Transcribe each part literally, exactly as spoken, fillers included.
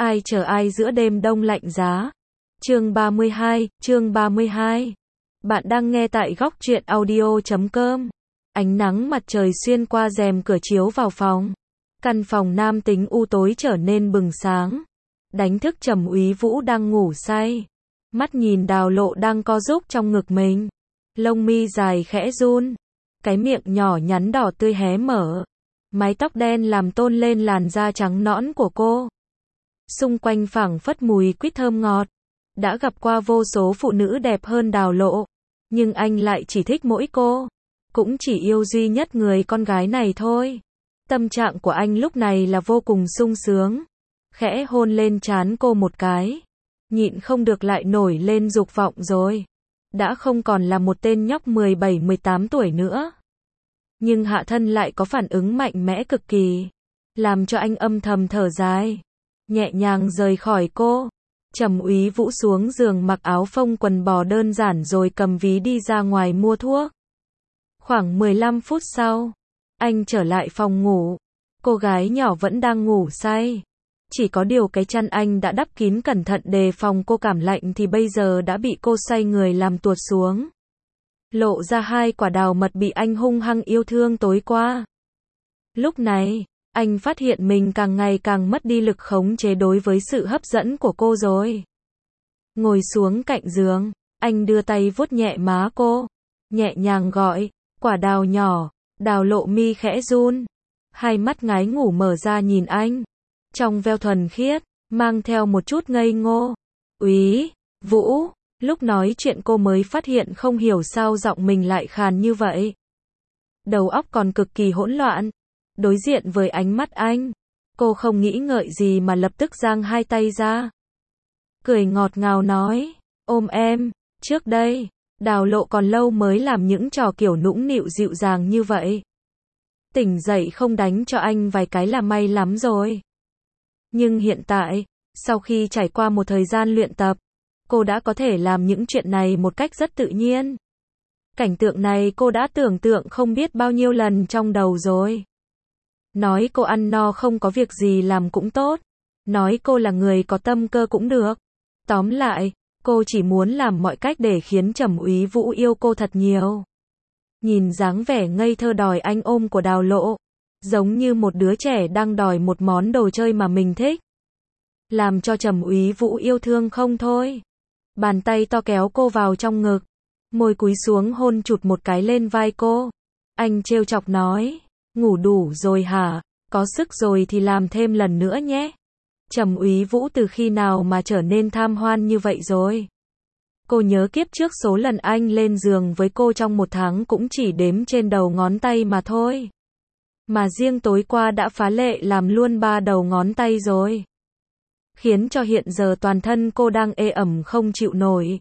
Ai chờ ai giữa đêm đông lạnh giá. Chương ba mươi hai, chương ba mươi hai. Bạn đang nghe tại góc truyện audio chấm com. Ánh nắng mặt trời xuyên qua rèm cửa chiếu vào phòng. Căn phòng nam tính u tối trở nên bừng sáng. Đánh thức Trầm Úy Vũ đang ngủ say. Mắt nhìn Đào Lộ đang co rúm trong ngực mình. Lông mi dài khẽ run. Cái miệng nhỏ nhắn đỏ tươi hé mở. Mái tóc đen làm tôn lên làn da trắng nõn của cô. Xung quanh phảng phất mùi quýt thơm ngọt. Đã gặp qua vô số phụ nữ đẹp hơn Đào Lộ. Nhưng anh lại chỉ thích mỗi cô. Cũng chỉ yêu duy nhất người con gái này thôi. Tâm trạng của anh lúc này là vô cùng sung sướng. Khẽ hôn lên trán cô một cái. Nhịn không được lại nổi lên dục vọng rồi. Đã không còn là một tên nhóc mười bảy mười tám tuổi nữa. Nhưng hạ thân lại có phản ứng mạnh mẽ cực kỳ. Làm cho anh âm thầm thở dài. Nhẹ nhàng rời khỏi cô. Trầm Úy Vũ xuống giường mặc áo phông quần bò đơn giản rồi cầm ví đi ra ngoài mua thuốc. Khoảng mười lăm phút sau, anh trở lại phòng ngủ. Cô gái nhỏ vẫn đang ngủ say. Chỉ có điều cái chăn anh đã đắp kín cẩn thận đề phòng cô cảm lạnh thì bây giờ đã bị cô xoay người làm tuột xuống. Lộ ra hai quả đào mật bị anh hung hăng yêu thương tối qua. Lúc này, anh phát hiện mình càng ngày càng mất đi lực khống chế đối với sự hấp dẫn của cô rồi. Ngồi xuống cạnh giường, anh đưa tay vuốt nhẹ má cô. Nhẹ nhàng gọi, quả đào nhỏ. Đào Lộ mi khẽ run. Hai mắt ngái ngủ mở ra nhìn anh. Trong veo thuần khiết, mang theo một chút ngây ngô. Úy Vũ, lúc nói chuyện cô mới phát hiện không hiểu sao giọng mình lại khàn như vậy. Đầu óc còn cực kỳ hỗn loạn. Đối diện với ánh mắt anh, cô không nghĩ ngợi gì mà lập tức giang hai tay ra. Cười ngọt ngào nói, ôm em, trước đây, Đào Lộ còn lâu mới làm những trò kiểu nũng nịu dịu dàng như vậy. Tỉnh dậy không đánh cho anh vài cái là may lắm rồi. Nhưng hiện tại, sau khi trải qua một thời gian luyện tập, cô đã có thể làm những chuyện này một cách rất tự nhiên. Cảnh tượng này cô đã tưởng tượng không biết bao nhiêu lần trong đầu rồi. Nói cô ăn no không có việc gì làm cũng tốt. Nói cô là người có tâm cơ cũng được. Tóm lại, cô chỉ muốn làm mọi cách để khiến Trầm Úy Vũ yêu cô thật nhiều. Nhìn dáng vẻ ngây thơ đòi anh ôm của Đào Lộ, giống như một đứa trẻ đang đòi một món đồ chơi mà mình thích. Làm cho Trầm Úy Vũ yêu thương không thôi. Bàn tay to kéo cô vào trong ngực. Môi cúi xuống hôn chụt một cái lên vai cô. Anh trêu chọc nói, ngủ đủ rồi hả? Có sức rồi thì làm thêm lần nữa nhé. Trầm Úy Vũ từ khi nào mà trở nên tham hoan như vậy rồi? Cô nhớ kiếp trước số lần anh lên giường với cô trong một tháng cũng chỉ đếm trên đầu ngón tay mà thôi. Mà riêng tối qua đã phá lệ làm luôn ba đầu ngón tay rồi. Khiến cho hiện giờ toàn thân cô đang ê ẩm không chịu nổi.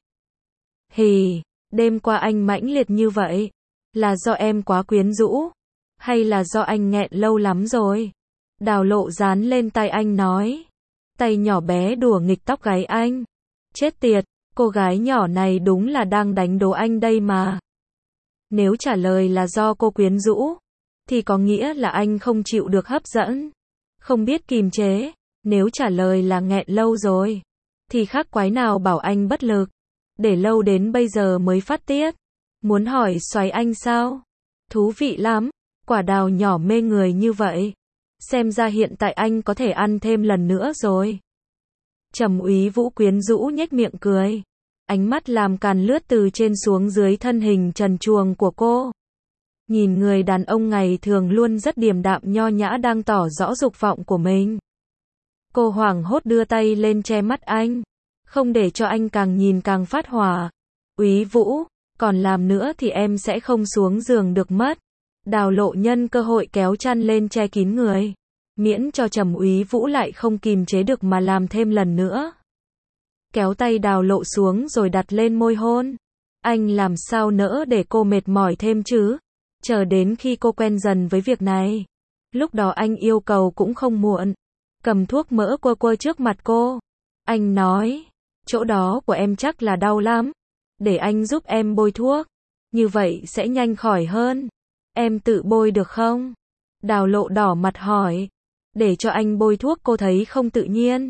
Hì, đêm qua anh mãnh liệt như vậy. Là do em quá quyến rũ? Hay là do anh nghẹn lâu lắm rồi? Đào Lộ dán lên tay anh nói. Tay nhỏ bé đùa nghịch tóc gáy anh. Chết tiệt, cô gái nhỏ này đúng là đang đánh đố anh đây mà. Nếu trả lời là do cô quyến rũ, thì có nghĩa là anh không chịu được hấp dẫn, không biết kìm chế. Nếu trả lời là nghẹn lâu rồi, thì khác quái nào bảo anh bất lực. Để lâu đến bây giờ mới phát tiết. Muốn hỏi xoáy anh sao? Thú vị lắm. Quả đào nhỏ mê người như vậy. Xem ra hiện tại anh có thể ăn thêm lần nữa rồi. Trầm Úy Vũ quyến rũ nhếch miệng cười. Ánh mắt làm càn lướt từ trên xuống dưới thân hình trần truồng của cô. Nhìn người đàn ông ngày thường luôn rất điềm đạm nho nhã đang tỏ rõ dục vọng của mình. Cô hoảng hốt đưa tay lên che mắt anh. Không để cho anh càng nhìn càng phát hỏa. Úy Vũ, còn làm nữa thì em sẽ không xuống giường được mất. Đào Lộ nhân cơ hội kéo chăn lên che kín người. Miễn cho Trầm Úy Vũ lại không kìm chế được mà làm thêm lần nữa. Kéo tay Đào Lộ xuống rồi đặt lên môi hôn. Anh làm sao nỡ để cô mệt mỏi thêm chứ? Chờ đến khi cô quen dần với việc này. Lúc đó anh yêu cầu cũng không muộn. Cầm thuốc mỡ quơ quơ trước mặt cô. Anh nói, chỗ đó của em chắc là đau lắm. Để anh giúp em bôi thuốc. Như vậy sẽ nhanh khỏi hơn. Em tự bôi được không? Đào Lộ đỏ mặt hỏi. Để cho anh bôi thuốc cô thấy không tự nhiên.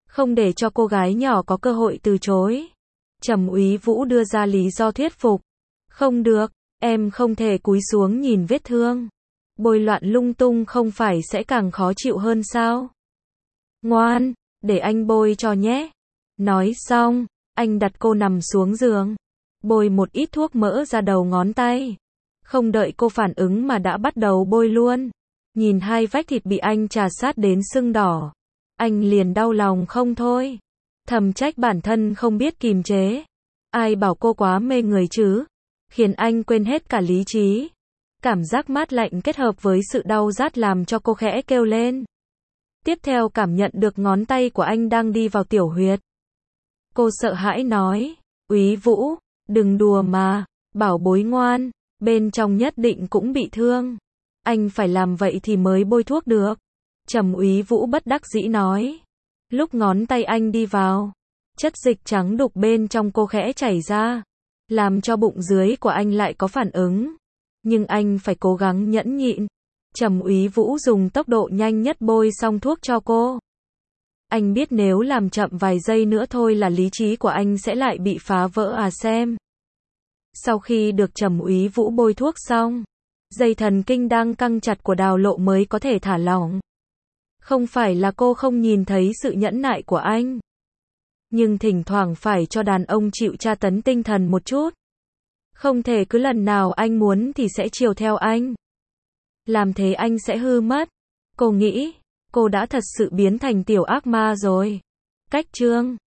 không để cho cô gái nhỏ có cơ hội từ chối. Trầm Úy Vũ đưa ra lý do thuyết phục. Không được, em không thể cúi xuống nhìn vết thương. Bôi loạn lung tung không phải sẽ càng khó chịu hơn sao? Ngoan, để anh bôi cho nhé. Nói xong, anh đặt cô nằm xuống giường, bôi một ít thuốc mỡ ra đầu ngón tay. Không đợi cô phản ứng mà đã bắt đầu bôi luôn. Nhìn hai vách thịt bị anh chà sát đến sưng đỏ, anh liền đau lòng không thôi. Thầm trách bản thân không biết kìm chế. Ai bảo cô quá mê người chứ, khiến anh quên hết cả lý trí. Cảm giác mát lạnh kết hợp với sự đau rát làm cho cô khẽ kêu lên. Tiếp theo cảm nhận được ngón tay của anh đang đi vào tiểu huyệt. Cô sợ hãi nói, Úy Vũ, đừng đùa mà, bảo bối ngoan, bên trong nhất định cũng bị thương. Anh phải làm vậy thì mới bôi thuốc được. Trầm Úy Vũ bất đắc dĩ nói. Lúc ngón tay anh đi vào, chất dịch trắng đục bên trong cô khẽ chảy ra, làm cho bụng dưới của anh lại có phản ứng. Nhưng anh phải cố gắng nhẫn nhịn. Trầm Úy Vũ dùng tốc độ nhanh nhất bôi xong thuốc cho cô. Anh biết nếu làm chậm vài giây nữa thôi là lý trí của anh sẽ lại bị phá vỡ à xem. Sau khi được Trầm Úy Vũ bôi thuốc xong, dây thần kinh đang căng chặt của Đào Lộ mới có thể thả lỏng. Không phải là cô không nhìn thấy sự nhẫn nại của anh, nhưng thỉnh thoảng phải cho đàn ông chịu tra tấn tinh thần một chút. Không thể cứ lần nào anh muốn thì sẽ chiều theo anh. Làm thế anh sẽ hư mất. Cô nghĩ, cô đã thật sự biến thành tiểu ác ma rồi. Cách chương